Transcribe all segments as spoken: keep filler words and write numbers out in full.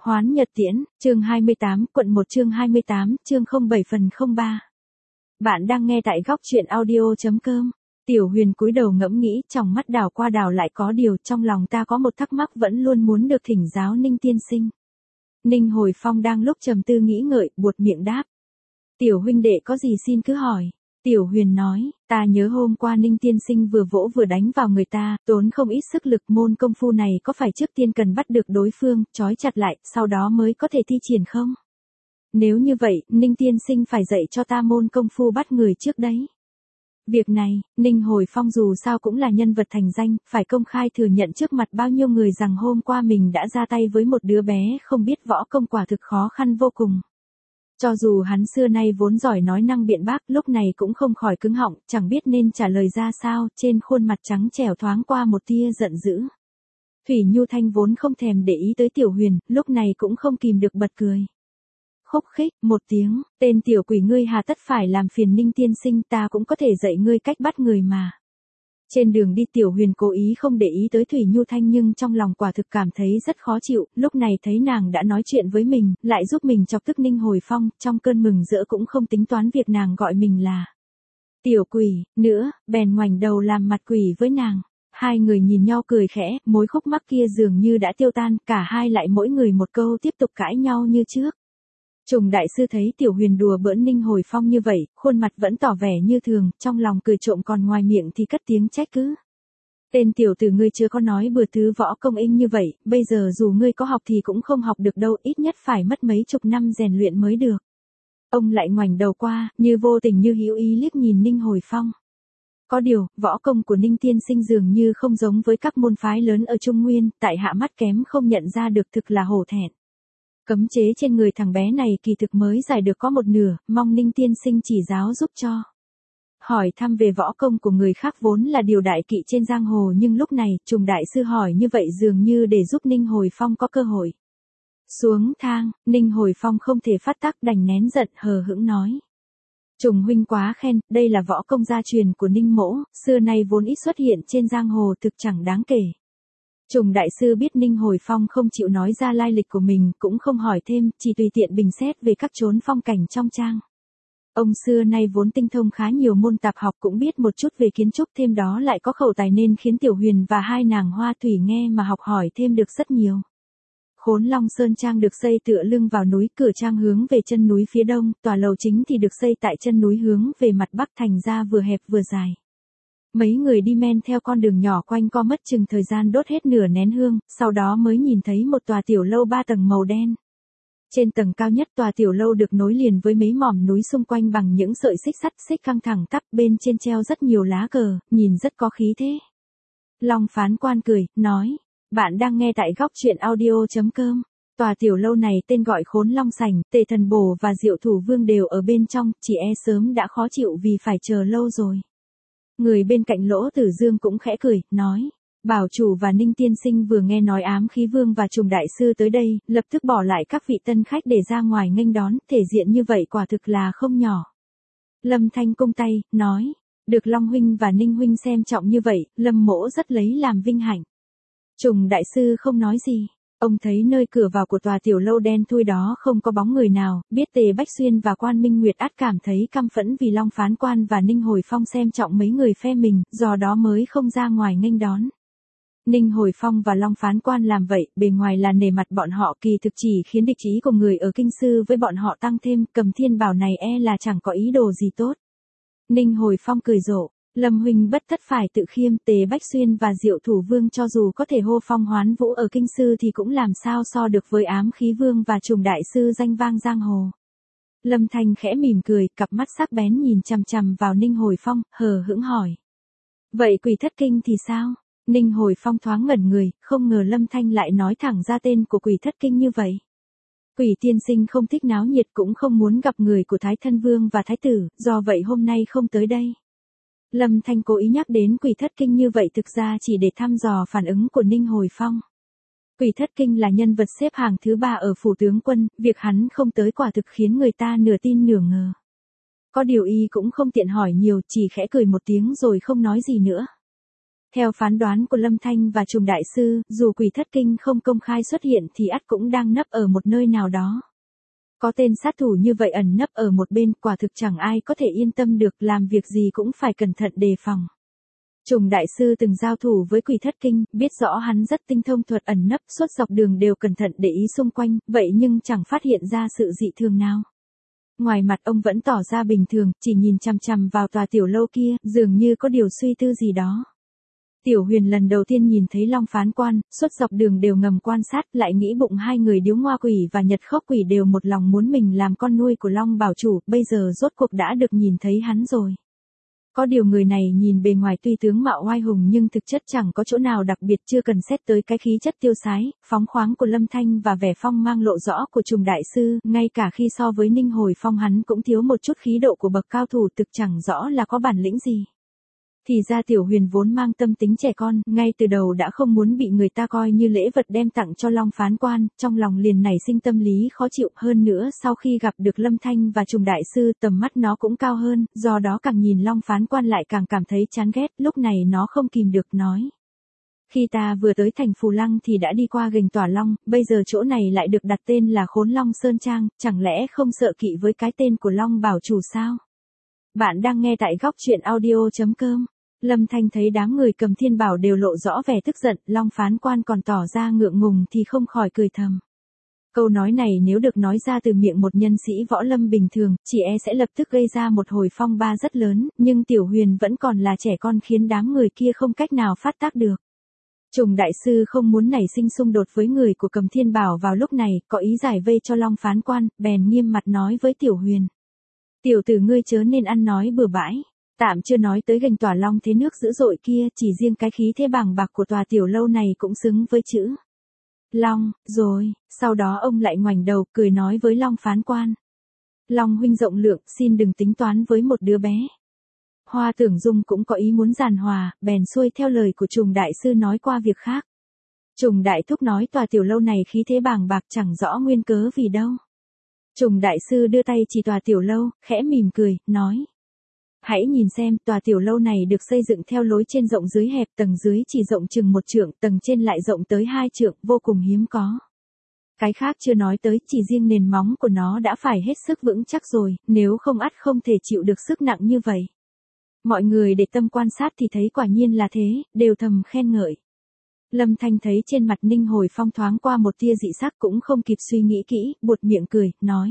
Hoán Nhật Tiễn, chương hai mươi tám, quận một chương hai mươi tám, chương không bảy phần không ba. Bạn đang nghe tại góc truyện audio.com. Tiểu Huyền cúi đầu ngẫm nghĩ, trong mắt đảo qua đảo lại có điều, trong lòng ta có một thắc mắc vẫn luôn muốn được thỉnh giáo Ninh tiên sinh. Ninh Hồi Phong đang lúc trầm tư nghĩ ngợi, buột miệng đáp. Tiểu huynh đệ có gì xin cứ hỏi. Tiểu Huyền nói, ta nhớ hôm qua Ninh tiên sinh vừa vỗ vừa đánh vào người ta, tốn không ít sức lực, môn công phu này có phải trước tiên cần bắt được đối phương, trói chặt lại, sau đó mới có thể thi triển không? Nếu như vậy, Ninh tiên sinh phải dạy cho ta môn công phu bắt người trước đấy. Việc này, Ninh Hồi Phong dù sao cũng là nhân vật thành danh, phải công khai thừa nhận trước mặt bao nhiêu người rằng hôm qua mình đã ra tay với một đứa bé không biết võ công, quả thực khó khăn vô cùng. Cho dù hắn xưa nay vốn giỏi nói năng biện bác, lúc này cũng không khỏi cứng họng, chẳng biết nên trả lời ra sao, trên khuôn mặt trắng trẻo thoáng qua một tia giận dữ. Thủy Nhu Thanh vốn không thèm để ý tới Tiểu Huyền, lúc này cũng không kìm được bật cười. Khúc khích, một tiếng, tên tiểu quỷ ngươi hà tất phải làm phiền Ninh tiên sinh, ta cũng có thể dạy ngươi cách bắt người mà. Trên đường đi Tiểu Huyền cố ý không để ý tới Thủy Nhu Thanh nhưng trong lòng quả thực cảm thấy rất khó chịu, lúc này thấy nàng đã nói chuyện với mình, lại giúp mình chọc tức Ninh Hồi Phong, trong cơn mừng rỡ cũng không tính toán việc nàng gọi mình là tiểu quỷ, nữa, bèn ngoảnh đầu làm mặt quỷ với nàng. Hai người nhìn nhau cười khẽ, mối khúc mắc kia dường như đã tiêu tan, cả hai lại mỗi người một câu tiếp tục cãi nhau như trước. Trùng đại sư thấy Tiểu Huyền đùa bỡn Ninh Hồi Phong như vậy, khuôn mặt vẫn tỏ vẻ như thường, trong lòng cười trộm còn ngoài miệng thì cất tiếng trách cứ. Tên tiểu tử ngươi chưa có nói bừa thứ võ công inh như vậy, bây giờ dù ngươi có học thì cũng không học được đâu, ít nhất phải mất mấy chục năm rèn luyện mới được. Ông lại ngoảnh đầu qua, như vô tình như hữu ý liếc nhìn Ninh Hồi Phong. Có điều, võ công của Ninh tiên sinh dường như không giống với các môn phái lớn ở Trung Nguyên, tại hạ mắt kém không nhận ra được, thực là hổ thẹn. Cấm chế trên người thằng bé này kỳ thực mới giải được có một nửa, mong Ninh tiên sinh chỉ giáo giúp cho. Hỏi thăm về võ công của người khác vốn là điều đại kỵ trên giang hồ, nhưng lúc này, Trùng đại sư hỏi như vậy dường như để giúp Ninh Hồi Phong có cơ hội. Xuống thang, Ninh Hồi Phong không thể phát tác, đành nén giận, hờ hững nói. Trùng huynh quá khen, đây là võ công gia truyền của Ninh mỗ, xưa nay vốn ít xuất hiện trên giang hồ, thực chẳng đáng kể. Trùng đại sư biết Ninh Hồi Phong không chịu nói ra lai lịch của mình, cũng không hỏi thêm, chỉ tùy tiện bình xét về các chốn phong cảnh trong trang. Ông xưa nay vốn tinh thông khá nhiều môn tạp học, cũng biết một chút về kiến trúc, thêm đó lại có khẩu tài nên khiến Tiểu Huyền và hai nàng Hoa Thủy nghe mà học hỏi thêm được rất nhiều. Khốn Long Sơn Trang được xây tựa lưng vào núi, cửa trang hướng về chân núi phía đông, tòa lầu chính thì được xây tại chân núi hướng về mặt bắc, thành ra vừa hẹp vừa dài. Mấy người đi men theo con đường nhỏ quanh co mất chừng thời gian đốt hết nửa nén hương, sau đó mới nhìn thấy một tòa tiểu lâu ba tầng màu đen. Trên tầng cao nhất tòa tiểu lâu được nối liền với mấy mỏm núi xung quanh bằng những sợi xích sắt xích căng thẳng tắp, bên trên treo rất nhiều lá cờ, nhìn rất có khí thế. Long Phán Quan cười, nói, bạn đang nghe tại góc truyện audio.com. Tòa tiểu lâu này tên gọi Khốn Long Sảnh, Tề Thần Bổ và Diệu Thủ Vương đều ở bên trong, chỉ e sớm đã khó chịu vì phải chờ lâu rồi. Người bên cạnh Lỗ Tử Dương cũng khẽ cười, nói, bảo chủ và Ninh tiên sinh vừa nghe nói Ám Khí Vương và Trùng đại sư tới đây, lập tức bỏ lại các vị tân khách để ra ngoài nghênh đón, thể diện như vậy quả thực là không nhỏ. Lâm Thanh cung tay, nói, được Long huynh và Ninh huynh xem trọng như vậy, Lâm mỗ rất lấy làm vinh hạnh. Trùng đại sư không nói gì. Ông thấy nơi cửa vào của tòa tiểu lâu đen thui đó không có bóng người nào, biết Tề Bách Xuyên và Quan Minh Nguyệt ắt cảm thấy căm phẫn vì Long Phán Quan và Ninh Hồi Phong xem trọng mấy người phe mình, do đó mới không ra ngoài nghênh đón. Ninh Hồi Phong và Long Phán Quan làm vậy, bề ngoài là nể mặt bọn họ, kỳ thực chỉ khiến địch ý của người ở kinh sư với bọn họ tăng thêm, Cầm Thiên Bảo này e là chẳng có ý đồ gì tốt. Ninh Hồi Phong cười rộ. Lâm huynh bất tất phải tự khiêm, Tề Bách Xuyên và Diệu Thủ Vương cho dù có thể hô phong hoán vũ ở kinh sư thì cũng làm sao so được với Ám Khí Vương và Trùng đại sư danh vang giang hồ. Lâm Thanh khẽ mỉm cười, cặp mắt sắc bén nhìn chằm chằm vào Ninh Hồi Phong, hờ hững hỏi. Vậy Quỷ Thất Kinh thì sao? Ninh Hồi Phong thoáng ngẩn người, không ngờ Lâm Thanh lại nói thẳng ra tên của Quỷ Thất Kinh như vậy. Quỷ tiên sinh không thích náo nhiệt, cũng không muốn gặp người của Thái Thân Vương và Thái Tử, do vậy hôm nay không tới đây. Lâm Thanh cố ý nhắc đến Quỷ Thất Kinh như vậy thực ra chỉ để thăm dò phản ứng của Ninh Hồi Phong. Quỷ Thất Kinh là nhân vật xếp hàng thứ ba ở phủ tướng quân, việc hắn không tới quả thực khiến người ta nửa tin nửa ngờ. Có điều y cũng không tiện hỏi nhiều, chỉ khẽ cười một tiếng rồi không nói gì nữa. Theo phán đoán của Lâm Thanh và Trùng Đại Sư, dù Quỷ Thất Kinh không công khai xuất hiện thì ắt cũng đang nấp ở một nơi nào đó. Có tên sát thủ như vậy ẩn nấp ở một bên, quả thực chẳng ai có thể yên tâm được, làm việc gì cũng phải cẩn thận đề phòng. Trùng Đại Sư từng giao thủ với Quỷ Thất Kinh, biết rõ hắn rất tinh thông thuật ẩn nấp, suốt dọc đường đều cẩn thận để ý xung quanh, vậy nhưng chẳng phát hiện ra sự dị thường nào. Ngoài mặt ông vẫn tỏ ra bình thường, chỉ nhìn chằm chằm vào tòa tiểu lâu kia, dường như có điều suy tư gì đó. Tiểu Huyền lần đầu tiên nhìn thấy Long Phán Quan, suốt dọc đường đều ngầm quan sát, lại nghĩ bụng hai người Điếu Ngoa Quỷ và Nhật Khốc Quỷ đều một lòng muốn mình làm con nuôi của Long Bảo Chủ, bây giờ rốt cuộc đã được nhìn thấy hắn rồi. Có điều người này nhìn bề ngoài tuy tướng mạo oai hùng nhưng thực chất chẳng có chỗ nào đặc biệt, chưa cần xét tới cái khí chất tiêu sái, phóng khoáng của Lâm Thanh và vẻ phong mang lộ rõ của Trùng Đại Sư, ngay cả khi so với Ninh Hồi Phong hắn cũng thiếu một chút khí độ của bậc cao thủ, thực chẳng rõ là có bản lĩnh gì. Thì ra Tiểu Huyền vốn mang tâm tính trẻ con, ngay từ đầu đã không muốn bị người ta coi như lễ vật đem tặng cho Long Phán Quan, trong lòng liền nảy sinh tâm lý khó chịu, hơn nữa sau khi gặp được Lâm Thanh và Trùng Đại Sư tầm mắt nó cũng cao hơn, do đó càng nhìn Long Phán Quan lại càng cảm thấy chán ghét, lúc này nó không kìm được nói. Khi ta vừa tới thành Phù Lăng thì đã đi qua Gành Tỏa Long, bây giờ chỗ này lại được đặt tên là Khốn Long Sơn Trang, chẳng lẽ không sợ kỵ với cái tên của Long Bảo Chủ sao? Bạn đang nghe tại góc truyện audio chấm com. Lâm Thanh thấy đám người cầm thiên bảo đều lộ rõ vẻ tức giận, Long Phán Quan còn tỏ ra ngượng ngùng thì không khỏi cười thầm. Câu nói này nếu được nói ra từ miệng một nhân sĩ võ lâm bình thường, chỉ e sẽ lập tức gây ra một hồi phong ba rất lớn, nhưng Tiểu Huyền vẫn còn là trẻ con khiến đám người kia không cách nào phát tác được. Trùng Đại Sư không muốn nảy sinh xung đột với người của cầm thiên bảo vào lúc này, có ý giải vây cho Long Phán Quan, bèn nghiêm mặt nói với Tiểu Huyền. Tiểu tử ngươi chớ nên ăn nói bừa bãi. Tạm chưa nói tới Gành Tỏa Long thế nước dữ dội kia, chỉ riêng cái khí thế bàng bạc của tòa tiểu lâu này cũng xứng với chữ Long, rồi, sau đó ông lại ngoảnh đầu, cười nói với Long Phán Quan. Long huynh rộng lượng, xin đừng tính toán với một đứa bé. Hoa Tưởng Dung cũng có ý muốn giàn hòa, bèn xuôi theo lời của Trùng Đại Sư nói qua việc khác. Trùng Đại Thúc nói tòa tiểu lâu này khí thế bàng bạc chẳng rõ nguyên cớ vì đâu. Trùng Đại Sư đưa tay chỉ tòa tiểu lâu, khẽ mỉm cười, nói. Hãy nhìn xem, tòa tiểu lâu này được xây dựng theo lối trên rộng dưới hẹp, tầng dưới chỉ rộng chừng một trượng, tầng trên lại rộng tới hai trượng, vô cùng hiếm có. Cái khác chưa nói tới, chỉ riêng nền móng của nó đã phải hết sức vững chắc rồi, nếu không ắt không thể chịu được sức nặng như vậy. Mọi người để tâm quan sát thì thấy quả nhiên là thế, đều thầm khen ngợi. Lâm Thanh thấy trên mặt Ninh Hồi Phong thoáng qua một tia dị sắc cũng không kịp suy nghĩ kỹ, buột miệng cười, nói.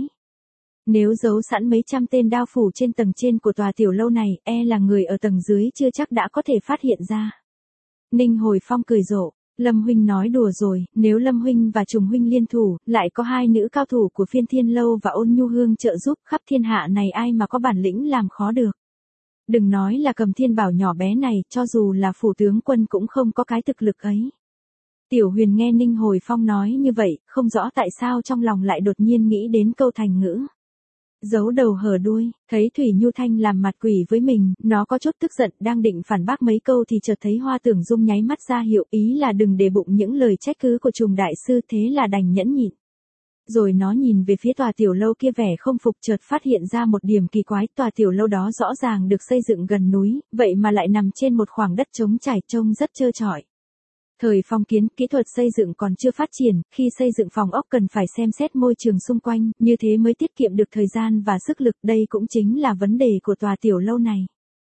Nếu giấu sẵn mấy trăm tên đao phủ trên tầng trên của tòa tiểu lâu này, e là người ở tầng dưới chưa chắc đã có thể phát hiện ra. Ninh Hồi Phong cười rộ, Lâm huynh nói đùa rồi, nếu Lâm huynh và Trùng huynh liên thủ, lại có hai nữ cao thủ của Phiên Thiên Lâu và Ôn Nhu Hương trợ giúp, khắp thiên hạ này ai mà có bản lĩnh làm khó được. Đừng nói là cầm thiên bảo nhỏ bé này, cho dù là phủ tướng quân cũng không có cái thực lực ấy. Tiểu Huyền nghe Ninh Hồi Phong nói như vậy, không rõ tại sao trong lòng lại đột nhiên nghĩ đến câu thành ngữ. Giấu đầu hở đuôi, thấy Thủy Nhu Thanh làm mặt quỷ với mình, nó có chút tức giận, đang định phản bác mấy câu thì chợt thấy Hoa Tưởng Dung nháy mắt ra hiệu ý là đừng để bụng những lời trách cứ của Trùng Đại Sư, thế là đành nhẫn nhịn. Rồi nó nhìn về phía tòa tiểu lâu kia vẻ không phục, chợt phát hiện ra một điểm kỳ quái, tòa tiểu lâu đó rõ ràng được xây dựng gần núi, vậy mà lại nằm trên một khoảng đất trống trải trông rất trơ trọi. Thời phong kiến, kỹ thuật xây dựng còn chưa phát triển, khi xây dựng phòng ốc cần phải xem xét môi trường xung quanh, như thế mới tiết kiệm được thời gian và sức lực, đây cũng chính là vấn đề của tòa tiểu lâu này.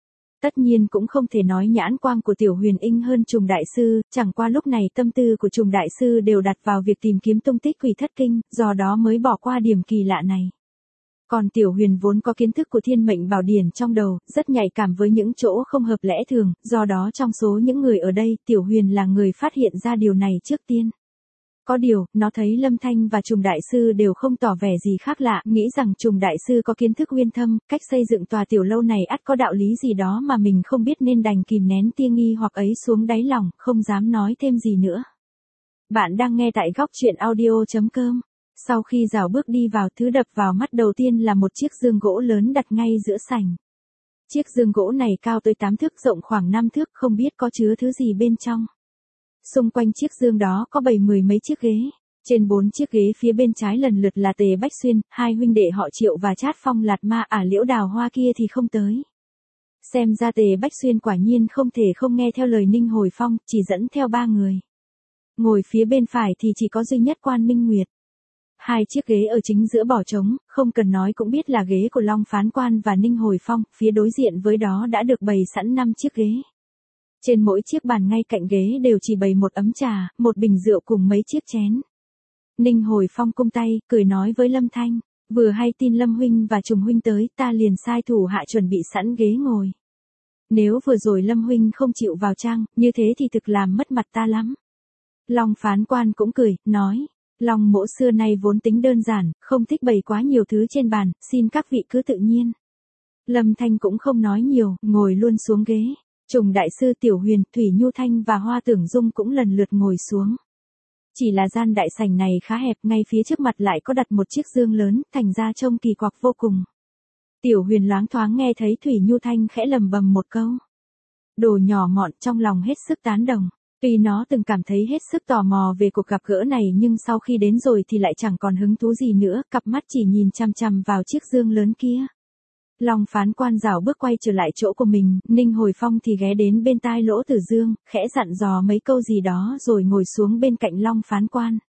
Tất nhiên cũng không thể nói nhãn quang của Tiểu Huyền inh hơn Trùng Đại Sư, chẳng qua lúc này tâm tư của Trùng Đại Sư đều đặt vào việc tìm kiếm tung tích Quỷ Thất Kinh, do đó mới bỏ qua điểm kỳ lạ này. Còn Tiểu Huyền vốn có kiến thức của Thiên Mệnh Bảo Điển trong đầu, rất nhạy cảm với những chỗ không hợp lẽ thường, do đó trong số những người ở đây, Tiểu Huyền là người phát hiện ra điều này trước tiên. Có điều, nó thấy Lâm Thanh và Trùng Đại Sư đều không tỏ vẻ gì khác lạ, nghĩ rằng Trùng Đại Sư có kiến thức uyên thâm, cách xây dựng tòa tiểu lâu này ắt có đạo lý gì đó mà mình không biết nên đành kìm nén tia nghi hoặc ấy xuống đáy lòng, không dám nói thêm gì nữa. Bạn đang nghe tại góc truyện audio chấm com. Sau khi rào bước đi vào, thứ đập vào mắt đầu tiên là một chiếc giường gỗ lớn đặt ngay giữa sảnh. Chiếc giường gỗ này cao tới tám thước, rộng khoảng năm thước, không biết có chứa thứ gì bên trong. Xung quanh chiếc giường đó có bày mười mấy chiếc ghế. Trên bốn chiếc ghế phía bên trái lần lượt là Tề Bách Xuyên, hai huynh đệ họ Triệu và Trát Phong Lạt Ma, ả Liễu Đào Hoa kia thì không tới. Xem ra Tề Bách Xuyên quả nhiên không thể không nghe theo lời Ninh Hồi Phong, chỉ dẫn theo ba người. Ngồi phía bên phải thì chỉ có duy nhất Quan Minh Nguyệt. Hai chiếc ghế ở chính giữa bỏ trống, không cần nói cũng biết là ghế của Long Phán Quan và Ninh Hồi Phong, phía đối diện với đó đã được bày sẵn năm chiếc ghế. Trên mỗi chiếc bàn ngay cạnh ghế đều chỉ bày một ấm trà, một bình rượu cùng mấy chiếc chén. Ninh Hồi Phong cung tay, cười nói với Lâm Thanh, vừa hay tin Lâm huynh và Trùng huynh tới, ta liền sai thủ hạ chuẩn bị sẵn ghế ngồi. Nếu vừa rồi Lâm huynh không chịu vào trang, như thế thì thực làm mất mặt ta lắm. Long Phán Quan cũng cười, nói, Long mỗ xưa nay vốn tính đơn giản, không thích bày quá nhiều thứ trên bàn, xin các vị cứ tự nhiên. Lâm Thanh cũng không nói nhiều, ngồi luôn xuống ghế. Trùng đại sư Tiểu Huyền, Thủy Nhu Thanh và Hoa Tưởng Dung cũng lần lượt ngồi xuống. Chỉ là gian đại sảnh này khá hẹp, ngay phía trước mặt lại có đặt một chiếc giương lớn, thành ra trông kỳ quặc vô cùng. Tiểu Huyền loáng thoáng nghe thấy Thủy Nhu Thanh khẽ lầm bầm một câu. Đồ nhỏ mọn, trong lòng hết sức tán đồng. Tuy nó từng cảm thấy hết sức tò mò về cuộc gặp gỡ này nhưng sau khi đến rồi thì lại chẳng còn hứng thú gì nữa, cặp mắt chỉ nhìn chằm chằm vào chiếc giương lớn kia. Long Phán Quan rảo bước quay trở lại chỗ của mình, Ninh Hồi Phong thì ghé đến bên tai Lỗ Tử Dương, khẽ dặn dò mấy câu gì đó rồi ngồi xuống bên cạnh Long Phán Quan.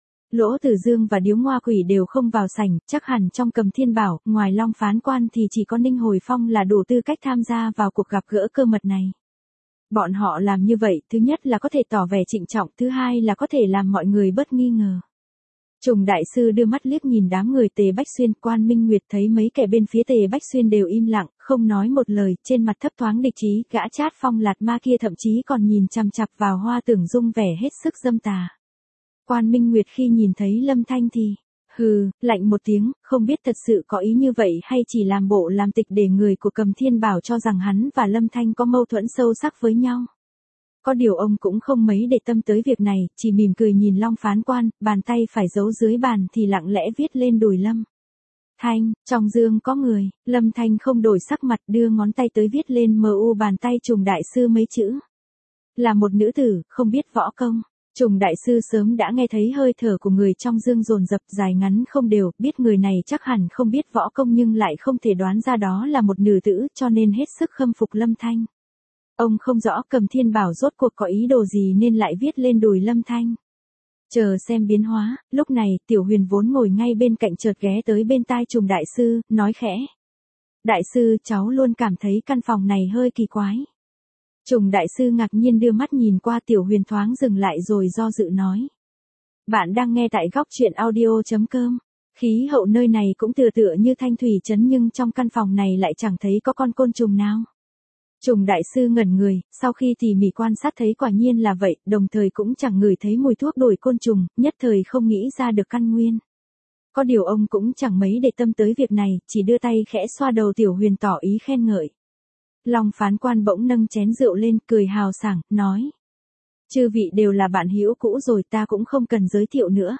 Lỗ Tử Dương và Điếu Ngoa Quỷ đều không vào sảnh, chắc hẳn trong Cầm Thiên Bảo, ngoài Long Phán Quan thì chỉ có Ninh Hồi Phong là đủ tư cách tham gia vào cuộc gặp gỡ cơ mật này. Bọn họ làm như vậy, thứ nhất là có thể tỏ vẻ trịnh trọng, thứ hai là có thể làm mọi người bớt nghi ngờ. Trùng đại sư đưa mắt liếc nhìn đám người Tề Bách Xuyên, Quan Minh Nguyệt thấy mấy kẻ bên phía Tề Bách Xuyên đều im lặng, không nói một lời, trên mặt thấp thoáng địch ý, gã Trát Phong Lạt Ma kia thậm chí còn nhìn chằm chằm vào Hoa Tưởng Dung vẻ hết sức dâm tà. Quan Minh Nguyệt khi nhìn thấy Lâm Thanh thì, hừ, lạnh một tiếng, không biết thật sự có ý như vậy hay chỉ làm bộ làm tịch để người của Cầm Thiên Bảo cho rằng hắn và Lâm Thanh có mâu thuẫn sâu sắc với nhau. Có điều ông cũng không mấy để tâm tới việc này, chỉ mỉm cười nhìn Long Phán Quan, bàn tay phải giấu dưới bàn thì lặng lẽ viết lên đùi Lâm Thanh, trong dương có người. Lâm Thanh không đổi sắc mặt, đưa ngón tay tới viết lên mu bàn tay Trùng đại sư mấy chữ. Là một nữ tử, không biết võ công. Trùng đại sư sớm đã nghe thấy hơi thở của người trong dương dồn dập dài ngắn không đều, biết người này chắc hẳn không biết võ công nhưng lại không thể đoán ra đó là một nữ tử, cho nên hết sức khâm phục Lâm Thanh. Ông không rõ Cầm Thiên Bảo rốt cuộc có ý đồ gì nên lại viết lên đùi Lâm Thanh. Chờ xem biến hóa, lúc này Tiểu Huyền vốn ngồi ngay bên cạnh chợt ghé tới bên tai Trùng đại sư, nói khẽ. Đại sư, cháu luôn cảm thấy căn phòng này hơi kỳ quái. Trùng đại sư ngạc nhiên đưa mắt nhìn qua Tiểu Huyền thoáng dừng lại rồi do dự nói. Bạn đang nghe tại góc truyện audio chấm com. Khí hậu nơi này cũng tựa tựa như Thanh Thủy Trấn nhưng trong căn phòng này lại chẳng thấy có con côn trùng nào. Trùng đại sư ngẩn người, sau khi tỉ mỉ quan sát thấy quả nhiên là vậy, đồng thời cũng chẳng ngửi thấy mùi thuốc đuổi côn trùng, nhất thời không nghĩ ra được căn nguyên. Có điều ông cũng chẳng mấy để tâm tới việc này, chỉ đưa tay khẽ xoa đầu Tiểu Huyền tỏ ý khen ngợi. Long Phán Quan bỗng nâng chén rượu lên, cười hào sảng, nói. Chư vị đều là bạn hữu cũ rồi, ta cũng không cần giới thiệu nữa.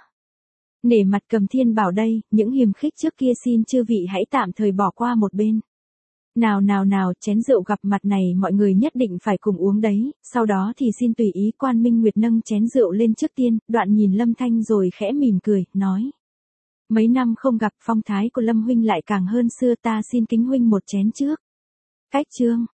Nể mặt Cầm Thiên Bảo đây, những hiềm khích trước kia xin chư vị hãy tạm thời bỏ qua một bên. Nào nào nào, chén rượu gặp mặt này mọi người nhất định phải cùng uống đấy, sau đó thì xin tùy ý. Quan Minh Nguyệt nâng chén rượu lên trước tiên, đoạn nhìn Lâm Thanh rồi khẽ mỉm cười, nói. Mấy năm không gặp, phong thái của Lâm huynh lại càng hơn xưa, ta xin kính huynh một chén trước. Cách chương.